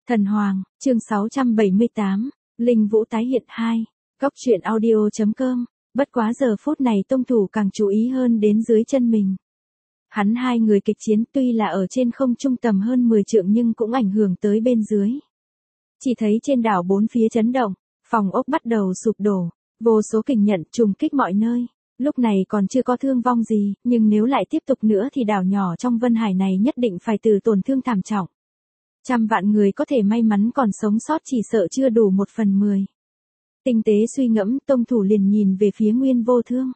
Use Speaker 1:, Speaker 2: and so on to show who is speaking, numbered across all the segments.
Speaker 1: Thần Hoàng, chương 678, Linh Vũ tái hiện 2, Cóc truyện audio.com, bất quá giờ phút này tông thủ càng chú ý hơn đến dưới chân mình. Hắn hai người kịch chiến tuy là ở trên không trung tầm hơn 10 trượng nhưng cũng ảnh hưởng tới bên dưới. Chỉ thấy trên đảo bốn phía chấn động, phòng ốc bắt đầu sụp đổ, vô số kình nhận trùng kích mọi nơi. Lúc này còn chưa có thương vong gì, nhưng nếu lại tiếp tục nữa thì đảo nhỏ trong Vân Hải này nhất định phải từ tổn thương thảm trọng. Trăm vạn người có thể may mắn còn sống sót chỉ sợ chưa đủ 1/10. Tinh tế suy ngẫm, tông thủ liền nhìn về phía Nguyên Vô Thương.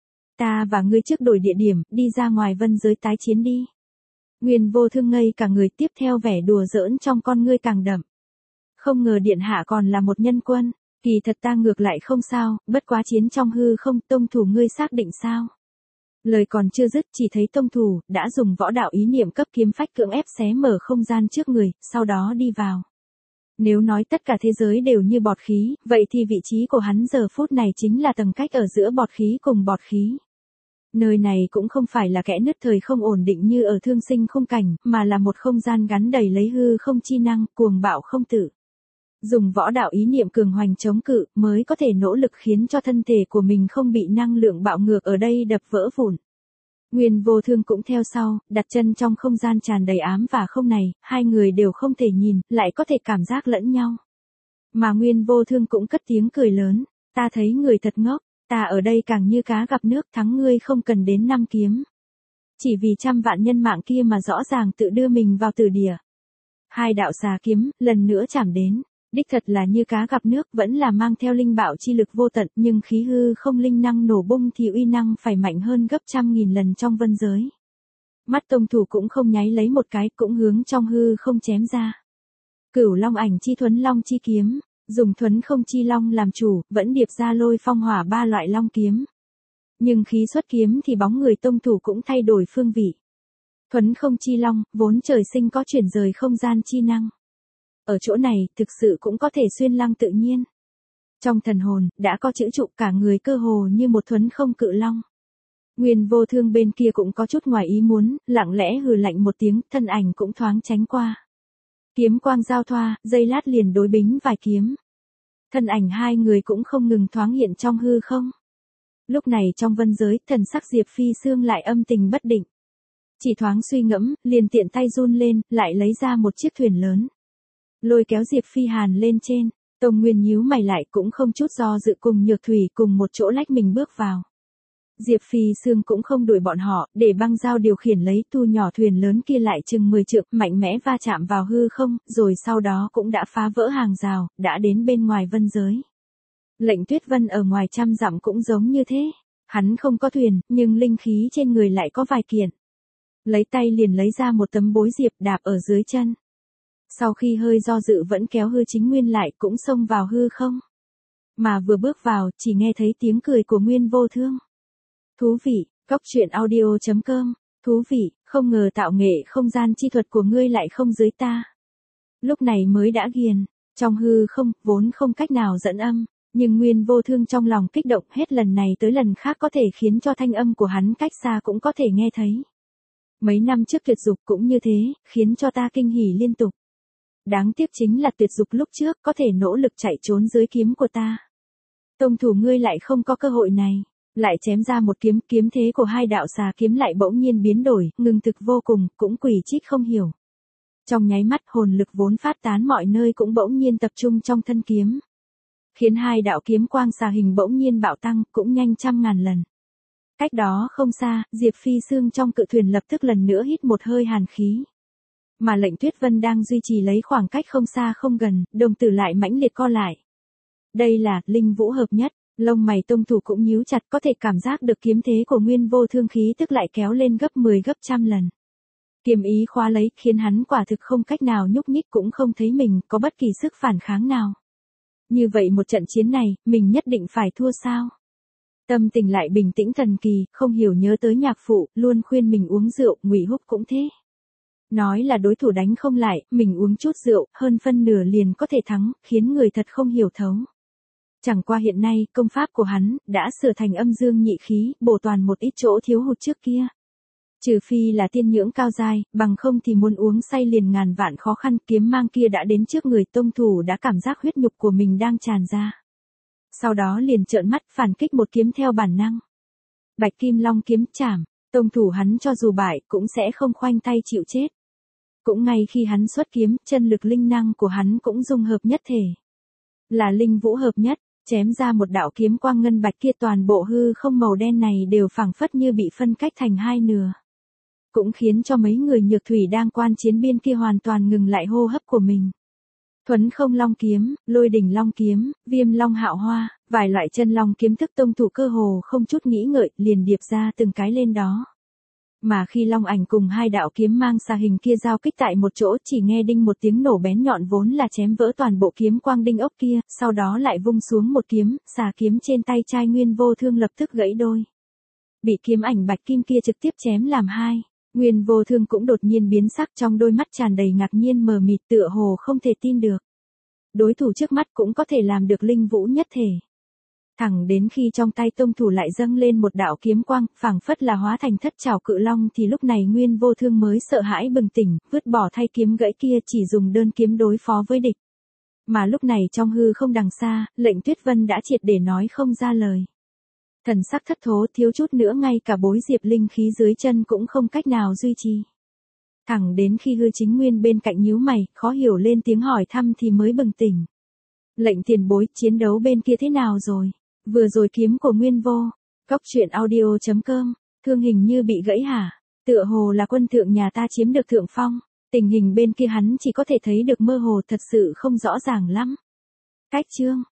Speaker 1: Ta và ngươi trước đổi địa điểm, đi ra ngoài vân giới tái chiến đi. Nguyên Vô Thương ngây cả người, tiếp theo vẻ đùa giỡn trong con ngươi càng đậm. Không ngờ điện hạ còn là một nhân quân, kỳ thật ta ngược lại không sao, bất quá chiến trong hư không, tông thủ ngươi xác định sao? Lời còn chưa dứt chỉ thấy tông thủ đã dùng võ đạo ý niệm cấp kiếm phách cưỡng ép xé mở không gian trước người, sau đó đi vào. Nếu nói tất cả thế giới đều như bọt khí, vậy thì vị trí của hắn giờ phút này chính là tầng cách ở giữa bọt khí cùng bọt khí. Nơi này cũng không phải là kẽ nứt thời không ổn định như ở thương sinh khung cảnh, mà là một không gian gắn đầy lấy hư không chi năng, cuồng bạo không tử. Dùng võ đạo ý niệm cường hoành chống cự mới có thể nỗ lực khiến cho thân thể của mình không bị năng lượng bạo ngược ở đây đập vỡ vụn. Nguyên Vô Thương cũng theo sau, đặt chân trong không gian tràn đầy ám và không này, hai người đều không thể nhìn, lại có thể cảm giác lẫn nhau. Mà Nguyên Vô Thương cũng cất tiếng cười lớn, ta thấy người thật ngốc, ta ở đây càng như cá gặp nước, thắng ngươi không cần đến 5 kiếm. Chỉ vì trăm vạn nhân mạng kia mà rõ ràng tự đưa mình vào tử địa. Hai đạo xà kiếm, lần nữa chạm đến. Đích thật là như cá gặp nước, vẫn là mang theo linh bảo chi lực vô tận, nhưng khí hư không linh năng nổ bung thì uy năng phải mạnh hơn gấp 100.000 lần trong vân giới. Mắt tông thủ cũng không nháy lấy một cái, cũng hướng trong hư không chém ra. Cửu Long Ảnh chi thuấn long chi kiếm, dùng thuấn không chi long làm chủ, vẫn điệp ra lôi phong hỏa ba loại long kiếm. Nhưng khí xuất kiếm thì bóng người tông thủ cũng thay đổi phương vị. Thuấn không chi long, vốn trời sinh có chuyển rời không gian chi năng. Ở chỗ này, thực sự cũng có thể xuyên lăng tự nhiên. Trong thần hồn, đã có chữ trụ cả người cơ hồ như một thuấn không cự long. Nguyên Vô Thương bên kia cũng có chút ngoài ý muốn, lặng lẽ hừ lạnh một tiếng, thân ảnh cũng thoáng tránh qua. Kiếm quang giao thoa, giây lát liền đối bính vài kiếm. Thân ảnh hai người cũng không ngừng thoáng hiện trong hư không. Lúc này trong vân giới, thần sắc Diệp Phi Sương lại âm tình bất định. Chỉ thoáng suy ngẫm, liền tiện tay run lên, lại lấy ra một chiếc thuyền lớn. Lôi kéo Diệp Phi Hàn lên trên, Tông Nguyên nhíu mày lại cũng không chút do dự cùng Nhược Thủy cùng một chỗ lách mình bước vào. Diệp Phi Sương cũng không đuổi bọn họ, để băng giao điều khiển lấy tu nhỏ thuyền lớn kia lại chừng 10 trượng, mạnh mẽ va chạm vào hư không, rồi sau đó cũng đã phá vỡ hàng rào, đã đến bên ngoài vân giới. Lệnh Tuyết Vân ở ngoài 100 dặm cũng giống như thế, hắn không có thuyền, nhưng linh khí trên người lại có vài kiện. Lấy tay liền lấy ra một tấm bối diệp đạp ở dưới chân. Sau khi hơi do dự vẫn kéo hư chính nguyên lại cũng xông vào hư không. Mà vừa bước vào, chỉ nghe thấy tiếng cười của Nguyên Vô Thương. Thú vị, Cóc truyện audio.com, thú vị, không ngờ tạo nghệ không gian chi thuật của ngươi lại không dưới ta. Lúc này mới đã ghiền, trong hư không, vốn không cách nào dẫn âm, nhưng Nguyên Vô Thương trong lòng kích động hết lần này tới lần khác có thể khiến cho thanh âm của hắn cách xa cũng có thể nghe thấy. Mấy năm trước tuyệt dục cũng như thế, khiến cho ta kinh hỉ liên tục. Đáng tiếc chính là tuyệt dục lúc trước có thể nỗ lực chạy trốn dưới kiếm của ta. Tông thủ ngươi lại không có cơ hội này, lại chém ra một kiếm, kiếm thế của hai đạo xà kiếm lại bỗng nhiên biến đổi, ngưng thực vô cùng, cũng quỷ trích không hiểu. Trong nháy mắt hồn lực vốn phát tán mọi nơi cũng bỗng nhiên tập trung trong thân kiếm. Khiến hai đạo kiếm quang xà hình bỗng nhiên bạo tăng, cũng nhanh 100.000 lần. Cách đó không xa, Diệp Phi Sương trong cự thuyền lập tức lần nữa hít một hơi hàn khí. Mà Lệnh Tuyết Vân đang duy trì lấy khoảng cách không xa không gần, đồng tử lại mãnh liệt co lại. Đây là linh vũ hợp nhất, lông mày tông thủ cũng nhíu chặt, có thể cảm giác được kiếm thế của Nguyên Vô Thương khí tức lại kéo lên gấp 10 gấp 100 lần. Kiếm ý khóa lấy, khiến hắn quả thực không cách nào nhúc nhích, cũng không thấy mình có bất kỳ sức phản kháng nào. Như vậy một trận chiến này, mình nhất định phải thua sao? Tâm tình lại bình tĩnh thần kỳ, không hiểu nhớ tới nhạc phụ, luôn khuyên mình uống rượu, Ngụy Húc cũng thế. Nói là đối thủ đánh không lại, mình uống chút rượu, hơn phân nửa liền có thể thắng, khiến người thật không hiểu thấu. Chẳng qua hiện nay, công pháp của hắn, đã sửa thành âm dương nhị khí, bổ toàn một ít chỗ thiếu hụt trước kia. Trừ phi là tiên nhưỡng cao giai, bằng không thì muốn uống say liền ngàn vạn khó khăn. Kiếm mang kia đã đến trước người tông thủ đã cảm giác huyết nhục của mình đang tràn ra. Sau đó liền trợn mắt phản kích một kiếm theo bản năng. Bạch Kim Long kiếm chảm, tông thủ hắn cho dù bại cũng sẽ không khoanh tay chịu chết. Cũng ngay khi hắn xuất kiếm, chân lực linh năng của hắn cũng dung hợp nhất thể. Là linh vũ hợp nhất, chém ra một đạo kiếm quang ngân bạch kia, toàn bộ hư không màu đen này đều phảng phất như bị phân cách thành hai nửa. Cũng khiến cho mấy người nhược thủy đang quan chiến biên kia hoàn toàn ngừng lại hô hấp của mình. Thuấn Không Long kiếm, Lôi Đỉnh Long kiếm, Viêm Long Hạo Hoa, vài loại chân long kiếm thức tông thủ cơ hồ không chút nghĩ ngợi liền điệp ra từng cái lên đó. Mà khi long ảnh cùng hai đạo kiếm mang xà hình kia giao kích tại một chỗ, chỉ nghe đinh một tiếng nổ bén nhọn vốn là chém vỡ toàn bộ kiếm quang đinh ốc kia, sau đó lại vung xuống một kiếm, xà kiếm trên tay trai Nguyên Vô Thương lập tức gãy đôi. Bị kiếm ảnh bạch kim kia trực tiếp chém làm hai. Nguyên Vô Thương cũng đột nhiên biến sắc, trong đôi mắt tràn đầy ngạc nhiên mờ mịt, tựa hồ không thể tin được. Đối thủ trước mắt cũng có thể làm được linh vũ nhất thể. Thẳng đến khi trong tay tông thủ lại dâng lên một đạo kiếm quang, phảng phất là hóa thành thất trảo cự long, thì lúc này Nguyên Vô Thương mới sợ hãi bừng tỉnh, vứt bỏ thay kiếm gãy kia, chỉ dùng đơn kiếm đối phó với địch. Mà lúc này trong hư không đằng xa, Lệnh Tuyết Vân đã triệt để nói không ra lời. Thần sắc thất thố, thiếu chút nữa ngay cả bối diệp linh khí dưới chân cũng không cách nào duy trì. Thẳng đến khi Hư Chính Nguyên bên cạnh nhíu mày, khó hiểu lên tiếng hỏi thăm thì mới bừng tỉnh. Lệnh tiền bối, chiến đấu bên kia thế nào rồi? Vừa rồi kiếm của Nguyên Vô. Cóc truyện audio.com, thương hình như bị gãy hả? Tựa hồ là quân thượng nhà ta chiếm được thượng phong. Tình hình bên kia hắn chỉ có thể thấy được mơ hồ, thật sự không rõ ràng lắm. Cách chương.